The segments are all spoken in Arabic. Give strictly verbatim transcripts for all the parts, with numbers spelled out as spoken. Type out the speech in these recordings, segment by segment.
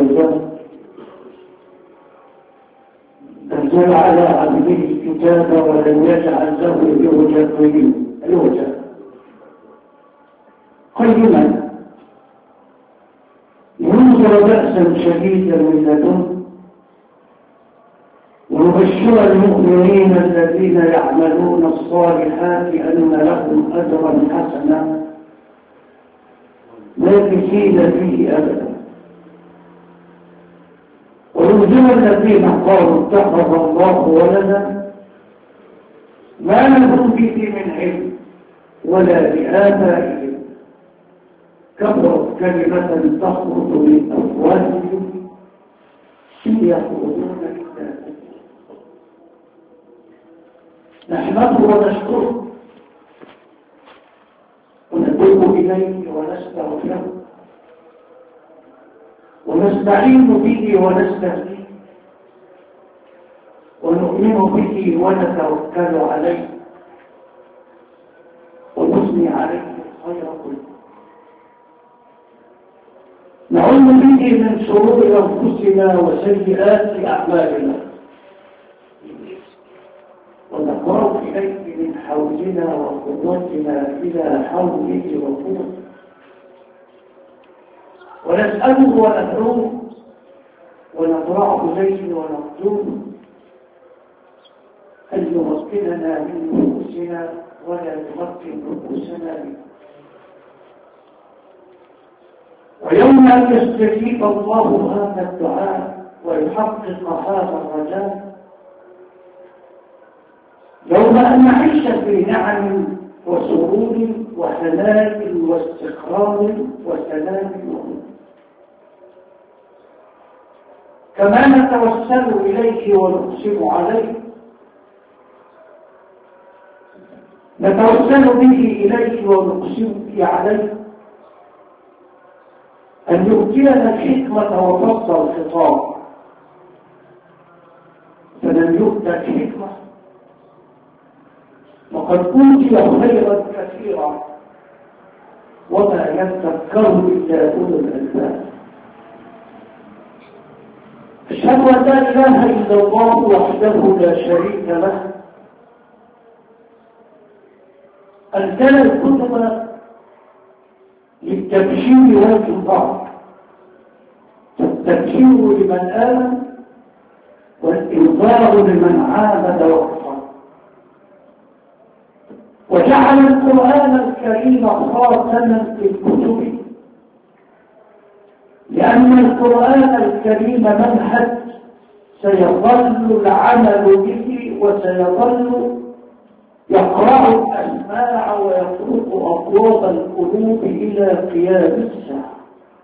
وجل أنزل على عبده الكتاب ولم يجعل له عوجا قيما ينذر بأسا شديدا من لدنه ويبشر المؤمنين الذين يعملون الصالحات أن لهم أجرا حسنا ماكثين فيه أبدا، وينذر الذين قالوا اتخذ الله ولدا ما لهم به من علم ولا لآبائهم كبرت كلمة تخرج من أفواههم إن يخرجون إلا نحمده ونشكره ونتوب إليه ونستغفره ونستعين به ونستهديه ونؤمن به ونتوكل عليه ونثني عليه الخير كله، نعوذ به من شرور أنفسنا وسيئات أعمالنا ونقرب إليه من حولنا وقوتنا إلى حوله وقوته، ونسأله وندعوه ونضرع إليه ونرجوه أن يمكننا من نفوسنا ولا يمكن نفوسنا منه. ويوم أن يستجيب الله هذا الدعاء ويحقق هذا الرجاء، يوم أن نعيش في نعم وسرور وهناء واستقرار وسلام وهدوء، كما نتوسل إليه ونقسم عليه، نتوسل به إليه ونقسم به عليه أن يؤتينا الحكمة وفصل الخطاب، فلن يؤتى الحكمة وقد أوتي خيرا كثيرا وما يذكر إلا أولو الألباب. أشهد أن لا إله إلا الله وحده لا شريك له أنزل الكتب للتبشير والإنذار، التبشير لمن آمن والإنذار لمن عاند وكفر، وجعل القرآن الكريم خاتما في الكتب، لأن القرآن الكريم منهج سيظل العمل به وسيظل يقرأ الأسماع ويطرق أبواب القلوب إلى قيام الساعة،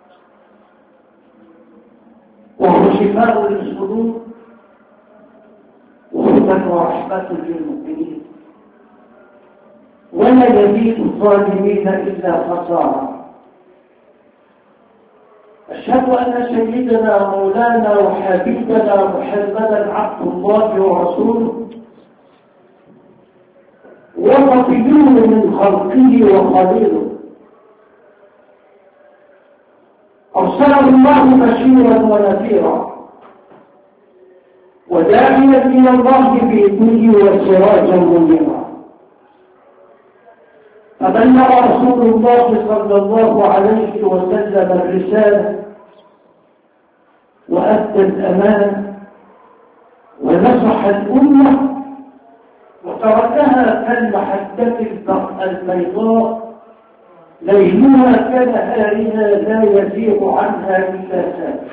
وهو شفاء للصدور وهدى ورحمة للمؤمنين، ولا يزيد الظالمين إلا خسارة. أشهد أن سيدنا مولانا وحبيبنا محمدا عبد الله ورسوله وصفيه من خلقه وخليله، أرسله الله بشيرا ونذيرا وداعيا إلى الله بإذنه وسراجا منيرا، فبلغ رسول الله صلى الله عليه وسلم الرسالة وأدى الأمانة ونصح الأمة وتركها كالمحجة البيضاء ليلها كنهارها لا يزيغ عنها إلا سالك.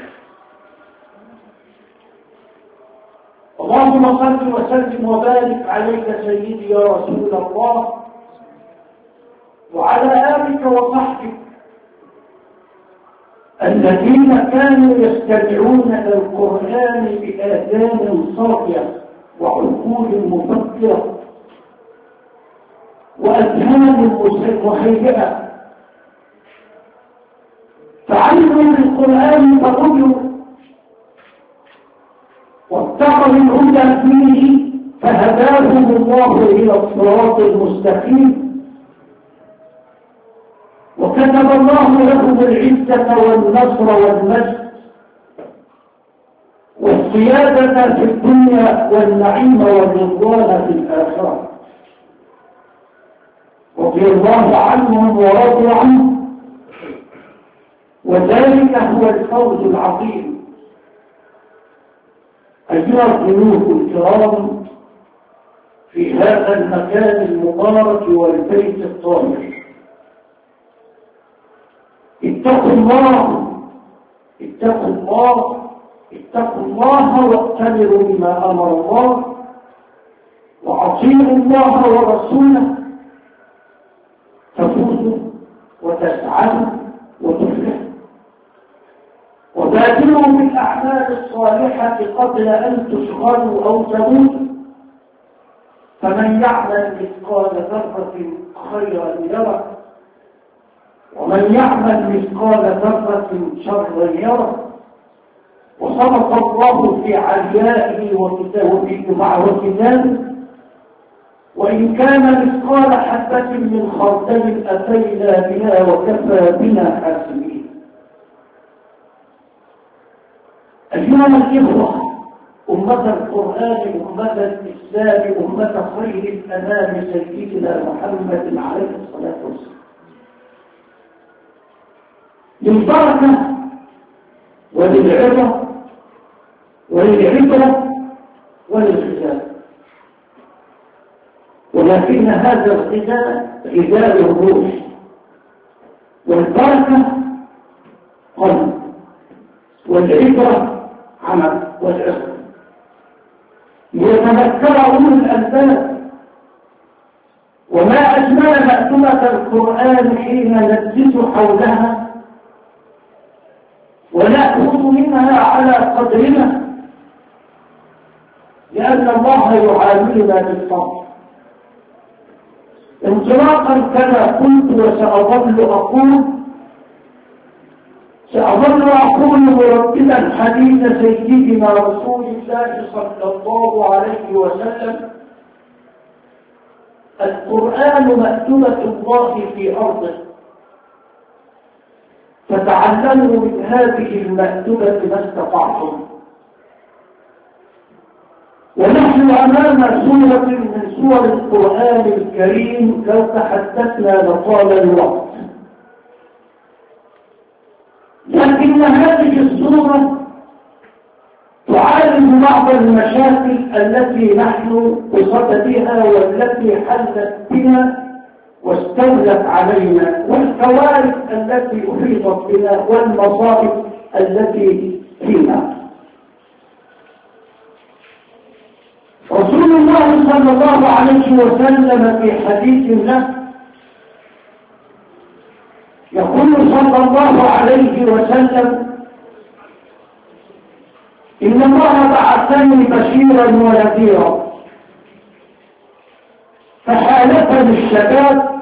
اللهم صل وسلم وبارك عليك سيدي يا رسول الله وعلى آلك وصحبك الذين كانوا يستمعون إلى القرآن بآذان صافية وعقول مفكرة وأذهان مهيئة، فعلموا بالقرآن فهدوا واتقوا الهدى فيه فهداهم الله إلى الصراط المستقيم، وكتب الله لهم العزة والنصر والمجد والسيادة في الدنيا والنعيم والرضوان في الآخرة. رضي الله عنهم ورضوا عنه، وذلك هو الفوز العظيم. أيها الضيوف الكرام في هذا المكان المبارك والبيت الطاهر، اتقوا الله اتقوا الله اتقوا الله واتبعوا بما أمر الله، وأطيعوا الله ورسوله تفوزوا وتسعدوا وتفلحوا. وبادروا بالأعمال الصالحة قبل أن تشغلوا أو تموتوا، فمن يعمل مثقال ذرة خيرا يره، ومن يعمل مثقال ذرة شرا يره. وصدق الله في عليائه وكتابه مع وكتابه، وإن كان مثقال حبة من خردل أتينا بها وكفى بنا حاسبين. أيها الإخوة، أمة القرآن، أمة الإسلام، أمة خير الأنام سيدنا محمد عليه الصلاة والسلام، للبركة وللعظة وللعبرة وللختام، ولكن هذا الغذاء غذاء الروح، والبركة قلب، والعبرة عمل، والعظة ليتذكر أولو الألباب. وما أجمل مأتمة القرآن حين نجلس حولها ونأخذ منها على قدرنا، لأن الله يعاملنا بالصبر. انطلاقا كما قلت وسأظل أقول سأظل أقول مرتبا حديث سيدنا رسول الله صلى الله عليه وسلم: القرآن مأتمة الله في أرضه، فتعلموا من هذه المأتمة ما استطعتم. ونحن أمام سورة من سور القرآن الكريم لو تحدثنا لطال الوقت، لكن هذه السورة تعالج بعض المشاكل التي نحن بصددها والتي حلت بنا واستولت علينا، والكوارث التي أحيطت بنا والمصائب التي فينا. رسول الله صلى الله عليه وسلم في حديث له يقول صلى الله عليه وسلم: إن الله بعثني بشيرا ونذيرا، فحالفني الشباب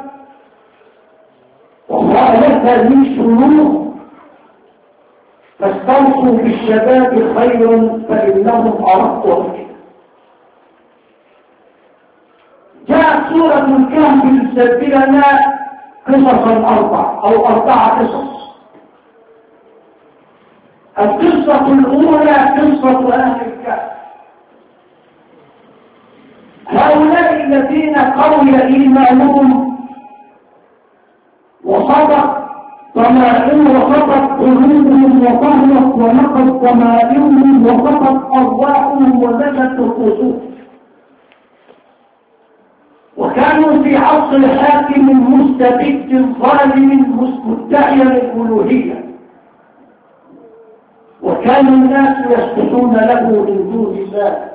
وخالفني الشيوخ، فاستوصوا بالشباب خيرا فإنهم أرق وكذا. جاءت سورة الكهف لتسجل لنا قصصا أربع أو أربع قصص. القصة الأولى قصة أهل الكهف، هؤلاء الذين قوي إيمانهم وصدق طمائنهم وصدق قلوبهم وطهرت ونقض طمائنهم وصدق أرواحهم ونجت نفوسهم، وكانوا في عصر حاكم مستبد ظالم مدعي الألوهية، وكان الناس يسجدون له من دون الله.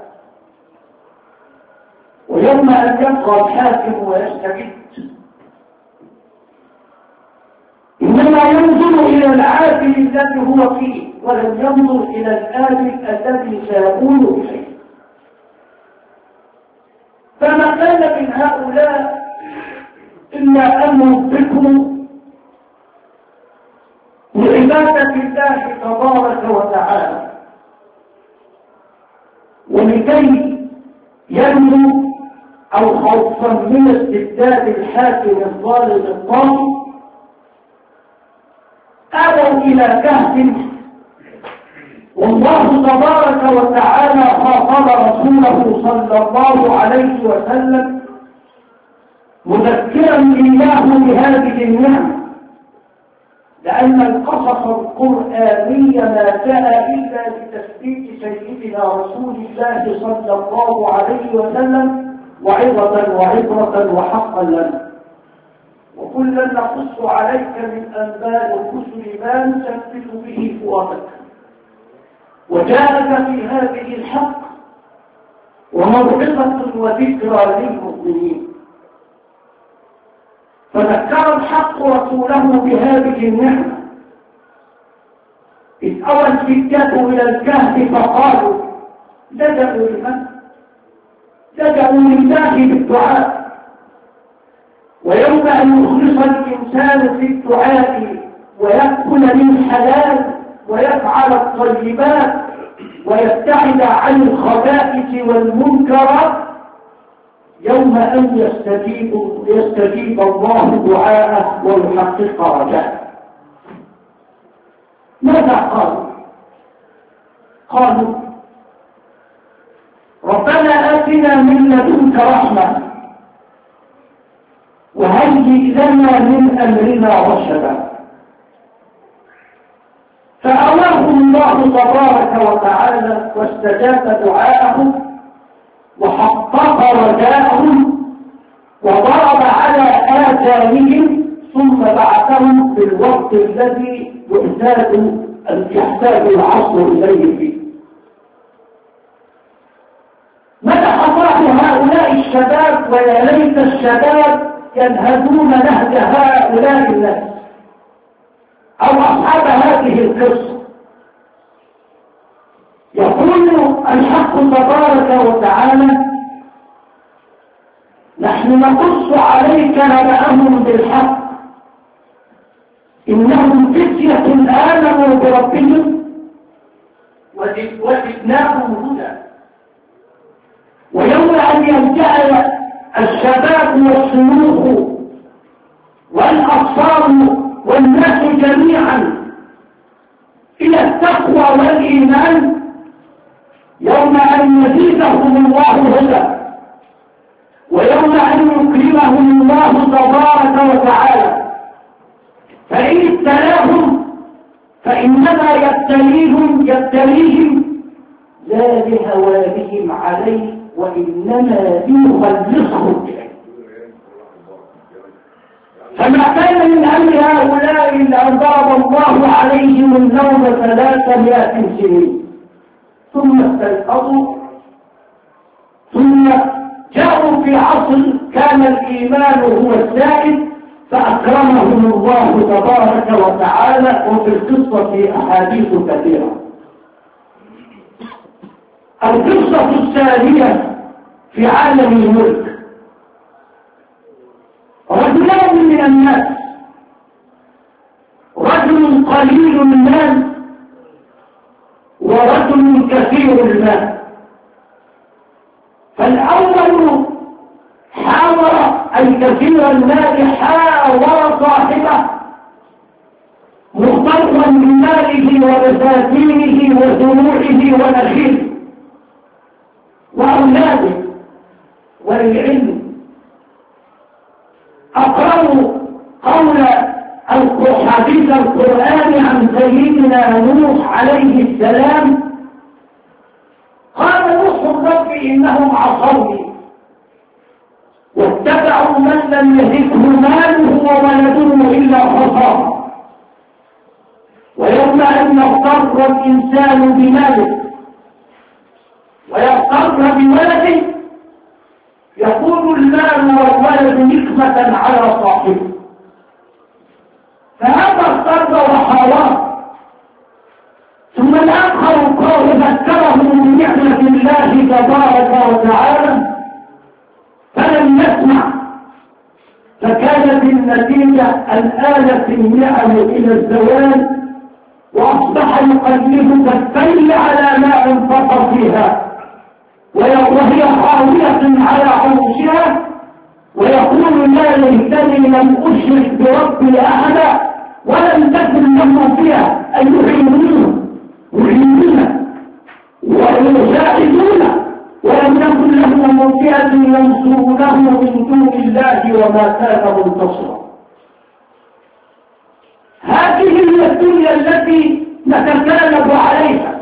ويوم أن يبقى الحاكم ويستبد إنما ينظر إلى العادل الذي هو فيه، ولم ينظر إلى الآلف الذي سيقول إليه. فما كان من هؤلاء إلا أن ينطقوا لعبادة الله تبارك وتعالى، ولكي ينمو أو خوفا من استبداد الحاكم الظالم الطاغي آووا إلى كهف والله تبارك وتعالى خاطب رسوله صلى الله عليه وسلم مذكرا إياه بهذه النعمة، لأن القصص القرآني ما جاء إلا لتثبيت سيدنا رسول الله صلى الله عليه وسلم وعظة وعبرة وحقا لنا. وكلا نقص عليك من أنباء الرسل ما نثبت به فؤادك، وجاءك في هذه الحق وموعظة وذكرى للمؤمنين. فذكر الحق رسوله بهذه النعمة إذ أوى الفتية إلى الكهف فقالوا لجأوا لمن؟ لجأوا لله بالدعاء. ويوم أن يخلص الإنسان في الدعاء ويأكل من حلال ويفعل الطيبات ويبتعد عن الخبائث والمنكرات، يوم أن يستجيب, يستجيب الله دعاءه ويحقق رجاءه. ماذا قالوا؟ قالوا ربنا آتنا من لدنك رحمة وهيئ لنا من أمرنا رشدا. فأواهم الله تبارك وتعالى واستجاب دعاءهم وحقق رجاءهم وضرب على آثارهم ثم بعثهم في الوقت الذي يحتاج يحتاج العصر إليه فيه. مدح الله هؤلاء الشباب ويا ليت الشباب ينهدون نهج هؤلاء الناس أو أصحاب هذه القصة. يقول الحق تبارك وتعالى نحن نقص عليك نبأهم بالحق إنهم فتية آمنوا بربهم وزدناهم هدى. ويوم أن يلجأ الشباب والشيوخ والأطفال والناس جميعا إلى التقوى والإيمان، يوم أن يزيدهم الله هدى، ويوم أن يكرمهم الله تبارك وتعالى، فإن ابتلاهم فإنما يبتليهم يبتليهم لا لهوانهم عليه وإنما ليخلصهم إليه. فما كان من أمر هؤلاء إلا أن ضرب الله عليهم النوم ثلاثمائة سنين ثم استيقظوا، ثم جاءوا في عصر كان الإيمان هو السائد فأكرمهم الله تبارك وتعالى. وفي القصة أحاديث كثيرة. القصة الثانية في عالم الملك، رجلان من الناس، رجل قليل المال ورجل كثير المال. فالأول حاور الكثير المال حاور صاحبه مغترا بماله وبساتينه وزروعه ونخيله وأولاده والعلم. أقرأوا قول حديث القرآن عن سيدنا نوح عليه السلام. قال نوح رب إنهم عصوني واتبعوا من لم يزده ماله وولده إلا خسارة. ويوم أن يغتر الإنسان بماله ويغتر بولده يقول المال والولد نقمة على صاحبه، فهذا اغتر وحاواه. ثم الآخر قال ذكره بنعمة الله تبارك وتعالى فلم يسمع، فكانت النتيجة أن آلت النعم إلى الزوال وأصبح يقلب كفيه على ما انفق فيها وهي خاوية على عروشها ويقول لا ليتني لم أشرك بربي أحدا ولم تكن له فيها أن يعينون يعينون وما كان منتصرا. هذه هي الدنيا التي نتكالب عليها،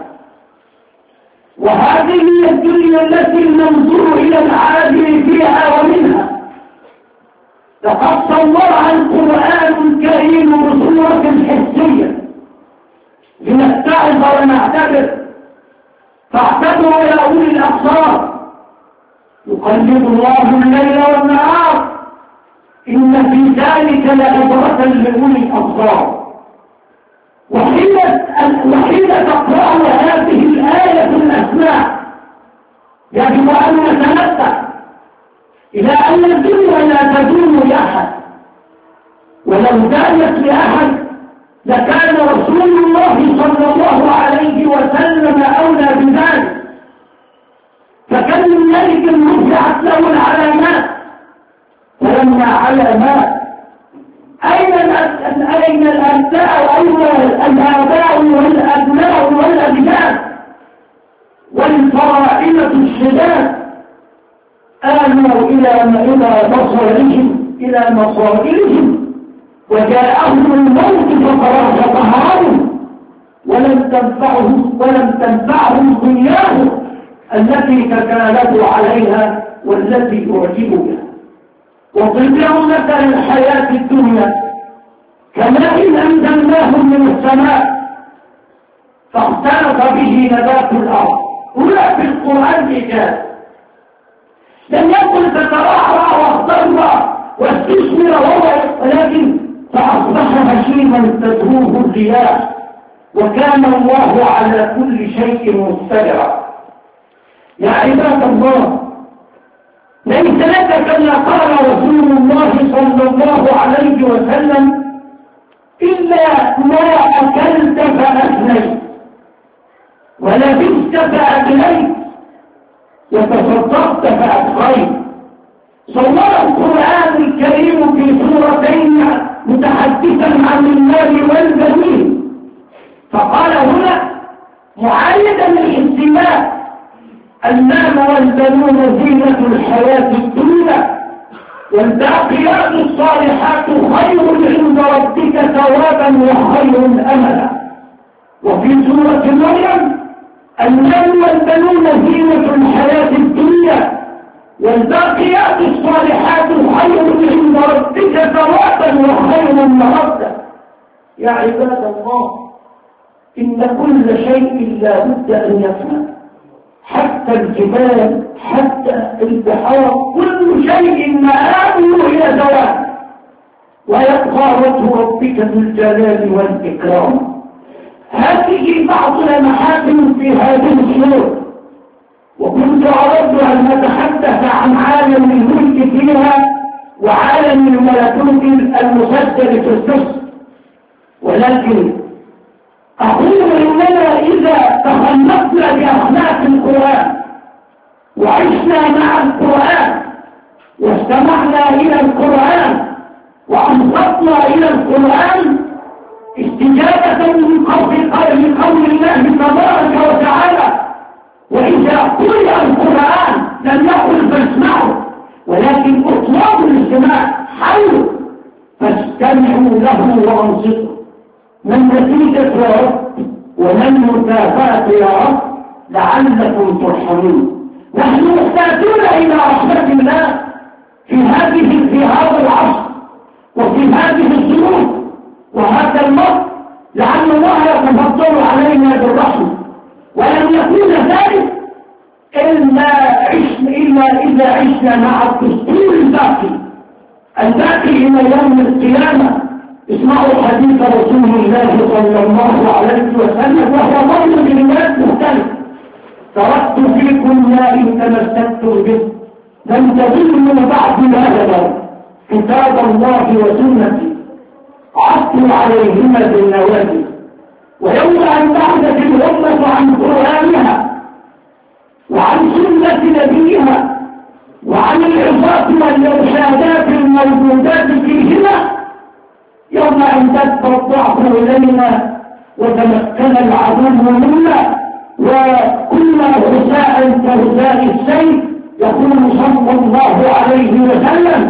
وهذه هي الدنيا التي ننظر إلى العاجل فيها ومنها. لقد صورها القرآن الكريم بصورة حسية لنتعظ ونعتبر، فاعتبروا يا أولي الأبصار. يقلب الله الليل والنهار، إن في ذلك لعبرة لأولي الأبصار. وحين وحين تقرأ هذه الآية الأسماء يجب أن نتمتع إلى أن الدنيا لا تدوم لأحد، ولو دامت لأحد لكان رسول الله صلى الله عليه وسلم أولى بذلك. فكم من ملك رفعت له العلامات فلما علامات أين أين الأبناء أين الآباء والأبناء والأبناء والفراعنة الشداد آمنوا إلى إلى مصائرهم إلى مصائرهم وجاءهم الموت فقرأ ظهرهم ولم تنفعهم ولم تنفعهم دنياهم التي تكالبوا عليها والتي أعجبوا بها. وضرب لهم مثل الحياة الدنيا كماء أنزلناه من السماء فاختلط به نبات الأرض. هنا في القرآن إيجاز، لم يقل تترعرع واخضر واستثمر وهو، ولكن فأصبح هشيما تدهوه الرياح وكان الله على كل شيء مقتدرا. يا عباد الله، ليس لك كما قال رسول الله صلى الله عليه وسلم إلا ما أكلت فأكليت ولبست فأكليت وتصدقت فأبقيت. صور القرآن الكريم في سورتين متحدثا عن المال والبنين، فقال هنا معايدا للاهتمام: المال والبنون زينة الحياة الدنيا والباقيات الصالحات خير عند ربك ثوابا وخير أملا. وفي سورة مريم: المال والبنون زينة الحياة الدنيا والباقيات الصالحات خير عند ربك ثوابا وخير مردا. يا عباد الله، إن كل شيء لا بد أن يفنى، حتى الجبال حتى البحار، كل شيء مآله إلى زوال، ويبقى وجه ربك ذو الجلال والإكرام. هذه بعض المحاكم في هذه الصور، وكنت أردت أن أتحدث عن عالم الملك فيها وعالم الملكوت المسجل في القصة، ولكن أقول إننا إذا تخلقنا بأخلاق القرآن وعشنا مع القرآن واستمعنا إلى القرآن وأنصتنا إلى القرآن استجابة من قول الله تبارك وتعالى: وإذا قرئ القرآن لم يقل فاسمعوا ولكن اطلبوا الاستماع، حولوا فاستمعوا له وانصتوا. من نتيجة يا رب ومن مكافأة يا رب لعلكم ترحمون. نحن محتاجون إلى رحمة الله في هذه في هذا العصر وفي هذه الظروف وهذا الوقت، لعل الله يتفضل علينا بالرحمة، ولن يكون ذلك إلا عشنا إلا إذا عشنا مع الدستور الباقي الباقي إلى يوم القيامة. اسمعوا حديث رسول الله صلى الله عليه وسلم وهو ضمن كلمات مختلفة: تركت فيكم ما إن تمسكتم به لم تضلوا بعد أبدا، كتاب الله وسنتي عضوا عليهما بالنواجذ. ويوم أن تحدث الأمة عن قرآنها وعن سنة نبيها وعن العظات والإرشادات الموجودات فيهما، يوم أن تدفع الضعف إلينا وتمكن العدو منا وكنا غثاء كغثاء السيف، يقول صلى الله عليه وسلم: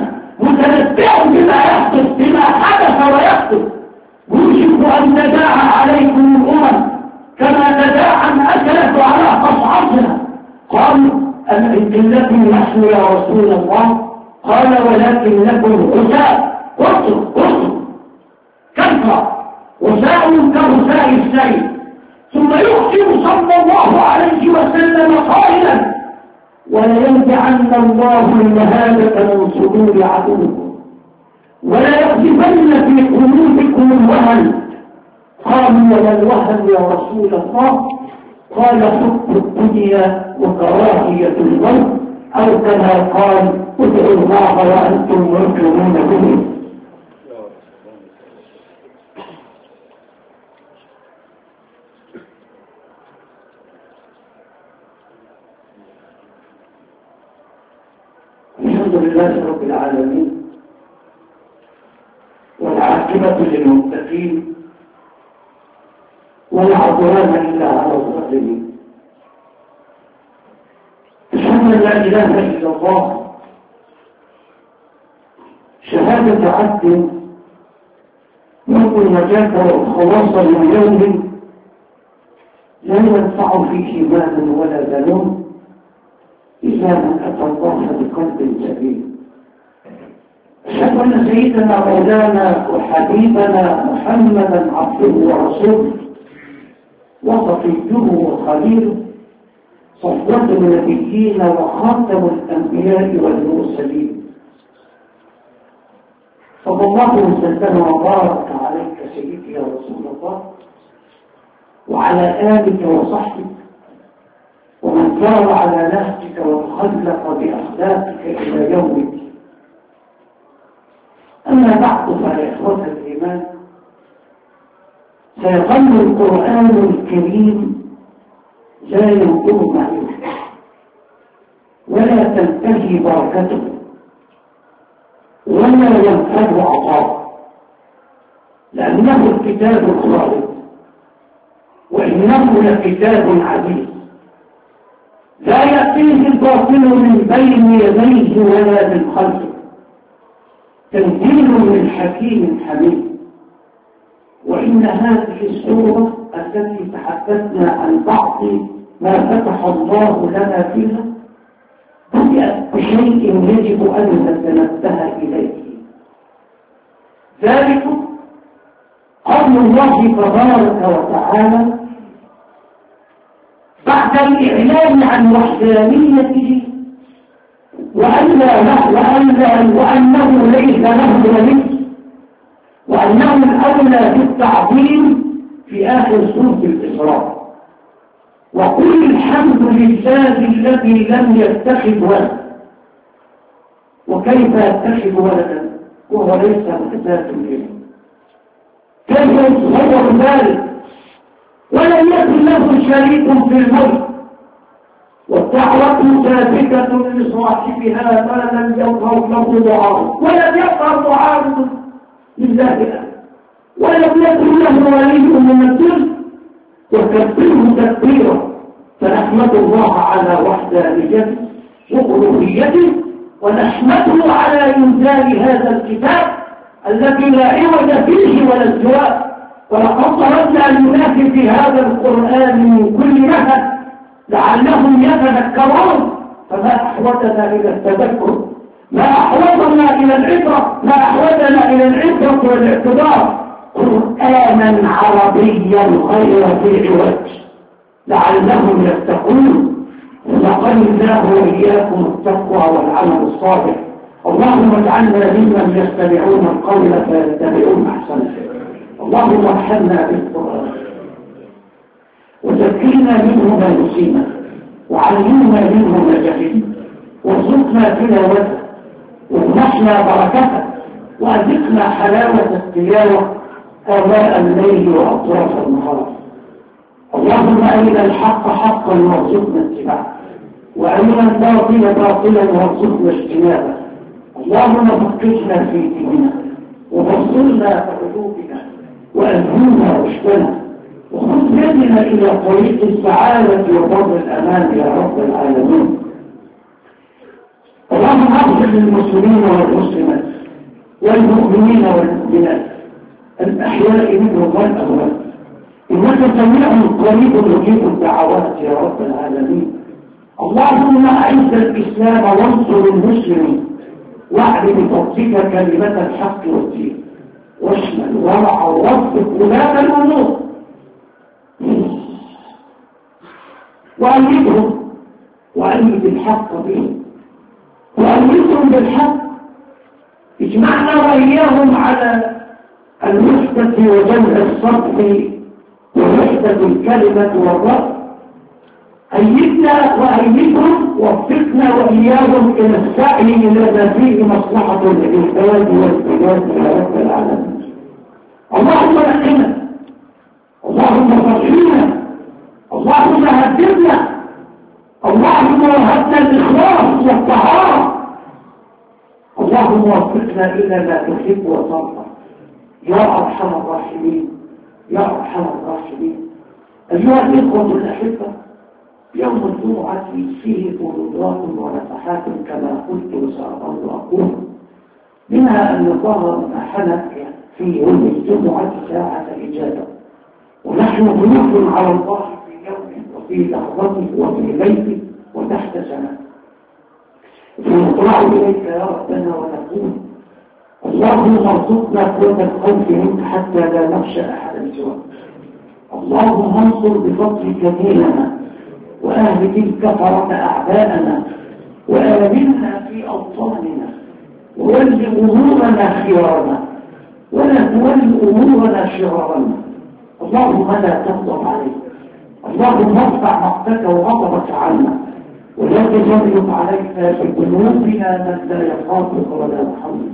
متنبئ بما يحدث بما حدث ويحدث، يوشك أن تداعى عليكم الأمم كما تداعى الأكلة على قصعتها. قالوا أن قلة نحن يا رسول الله؟ قال ولكن لكم غثاء، اترك اترك كثرة، غثاء كغثاء السيل. ثم يختم صلى الله عليه وسلم قائلا ولينزعن الله المهابة من صدور عدوكم ولا يقذفن في قلوبكم الوهن. قالوا وما الوهن يا رسول الله؟ قال حب الدنيا وكراهية الموت، أو كما قال ادعوا الله وأنتم موقنون به. الحمد لله رب العالمين، والعاقبة للمتقين، ولا عدوان إلا على الظالمين. أشهد أن لا إله إلا الله شهادة عبد يرجو النجاة والخلاص من يوم لا ينفع فيه مال ولا بنون إلا من أتى الله بقلب سليم. أشهد أن سيدنا مولانا وحبيبنا محمدا عبده ورسوله وصفيه وخليله، صفوة النبيين وخاتم الأنبياء والمرسلين، صلى الله وسلم وبارك عليك سيدي يا رسول الله وعلى آلك وصحبك ومن سار على نهجك وتخلق بأخلاقك إلى يوم الدين. أما بعد فيا إخوة الإيمان، سيظل القرآن الكريم لا ينقض معه ولا تنتهي بركته ولا ينفذ عطاءه، لأنه الكتاب الخالد وإنه لكتاب عزيز لا يأتيه الباطل من بين يديه ولا من خلفه، تنزيل من حكيم حميد. وإن هذه السورة التي تحدثنا عن بعض ما فتح الله لنا فيها بدأت بشيء يجب أن نتنبه إليه، ذلك قول الله تبارك وتعالى بعد الإعلان عن وحدانيته وأن له وأن وأنه ليس له ولي، وأنه الأولى بالتعظيم في آخر سورة الإسراء. وقل الحمد لله الذي لم يتخذ ولدا. وكيف يتخذ ولدا وهو ليس محتاج إليه؟ كيف يتصور ذلك ولم يكن له شريك في الملك؟ والدعوة ثابتة لصاحبها ما لم يظهر له معارض، ولم يظهر معارض لله، ولم يكن له ولي من الدين، وكبره تكبيرا. فنحمد الله على وحدانيته وألوهيته، ونحمده على إنزال هذا الكتاب الذي لا عوج فيه ولا ازدواج. ولقد طردنا للناس في هذا القرآن من كل مهد لعلهم يتذكرون، فما أحوجنا إلى التذكر، ما أحوجنا إلى العبرة، ما أحوجنا إلى العبرة والاعتبار. قرآنا عربيا غير ذي عوج لعلهم يتقون. ولقد الله وإياكم التقوى والعمل الصالح. اللهم اجعلنا ممن يستمعون القول فيتبعون أحسنه. اللهم ارحمنا بالقرآن وذكرنا منه ما نسينا وعلمنا منه ما جهلنا وارزقنا تلاوته وامنحنا بركته وأذقنا حلاوة التلاوة آلاء الليل وأطراف النهار. اللهم أرنا الحق حقا وارزقنا اتباعه وأرنا الباطل باطلا وارزقنا اجتنابه. اللهم فقهنا في ديننا وبصرنا في قلوبنا وألهمنا رشدنا وخذ يدنا إلى طريق السعادة وبر الأمان يا رب العالمين. اللهم اغفر للمسلمين والمسلمات والمؤمنين والمؤمنات الأحياء منهم والأموات إنك سميع قريب مجيب الدعوات يا رب العالمين. اللهم أعز الإسلام وانصر المسلمين واعل بفضلك كلمة الحق والدين واشمل ورع ووفق ولاة الأمور وأيدهم وأيد الحق بهم وأيدهم بالحق. اجمعنا وإياهم على الوحدة وجمع الصدق ووحدة الكلمة والرأي. أيدنا وأيدهم وفقنا وإياهم إلى السعي إلى ما فيه مصلحة للعباد والبلاد يا رب العالمين. اللهم نقنا، اللهم صلحنا، اللهم هددنا، اللهم وهبنا الإخلاص والطهارة، اللهم وفقنا إلى ما تحب وترضى يا أرحم الراحمين يا أرحم الراحمين. أيها الإخوة الأحبة، يوم الجمعة فيه فروضات ونفحات كما قلت وسأظل أقول، منها أن الله منحنا في يوم الجمعة ساعة إجابة، ونحن ضيوف على الله في يوم وفي لحظة وفي ليل وتحت سماء. فنطلع إليك يا ربنا ونقول اللهم ارزقنا قوة الخوف منك حتى لا نخشى أحدا سواك. اللهم انصر بفضلك ديننا وأهلك الكفرة أعداءنا وآمنا في أوطاننا وول أمورنا خيارنا ولا تول أمورنا شرارنا. اللهم لا تغضب علينا، اللهم ارفع مقتك وغضبك عنا ولا تجرب علينا بذنوبنا من لا يخافك ولا يرحمنا.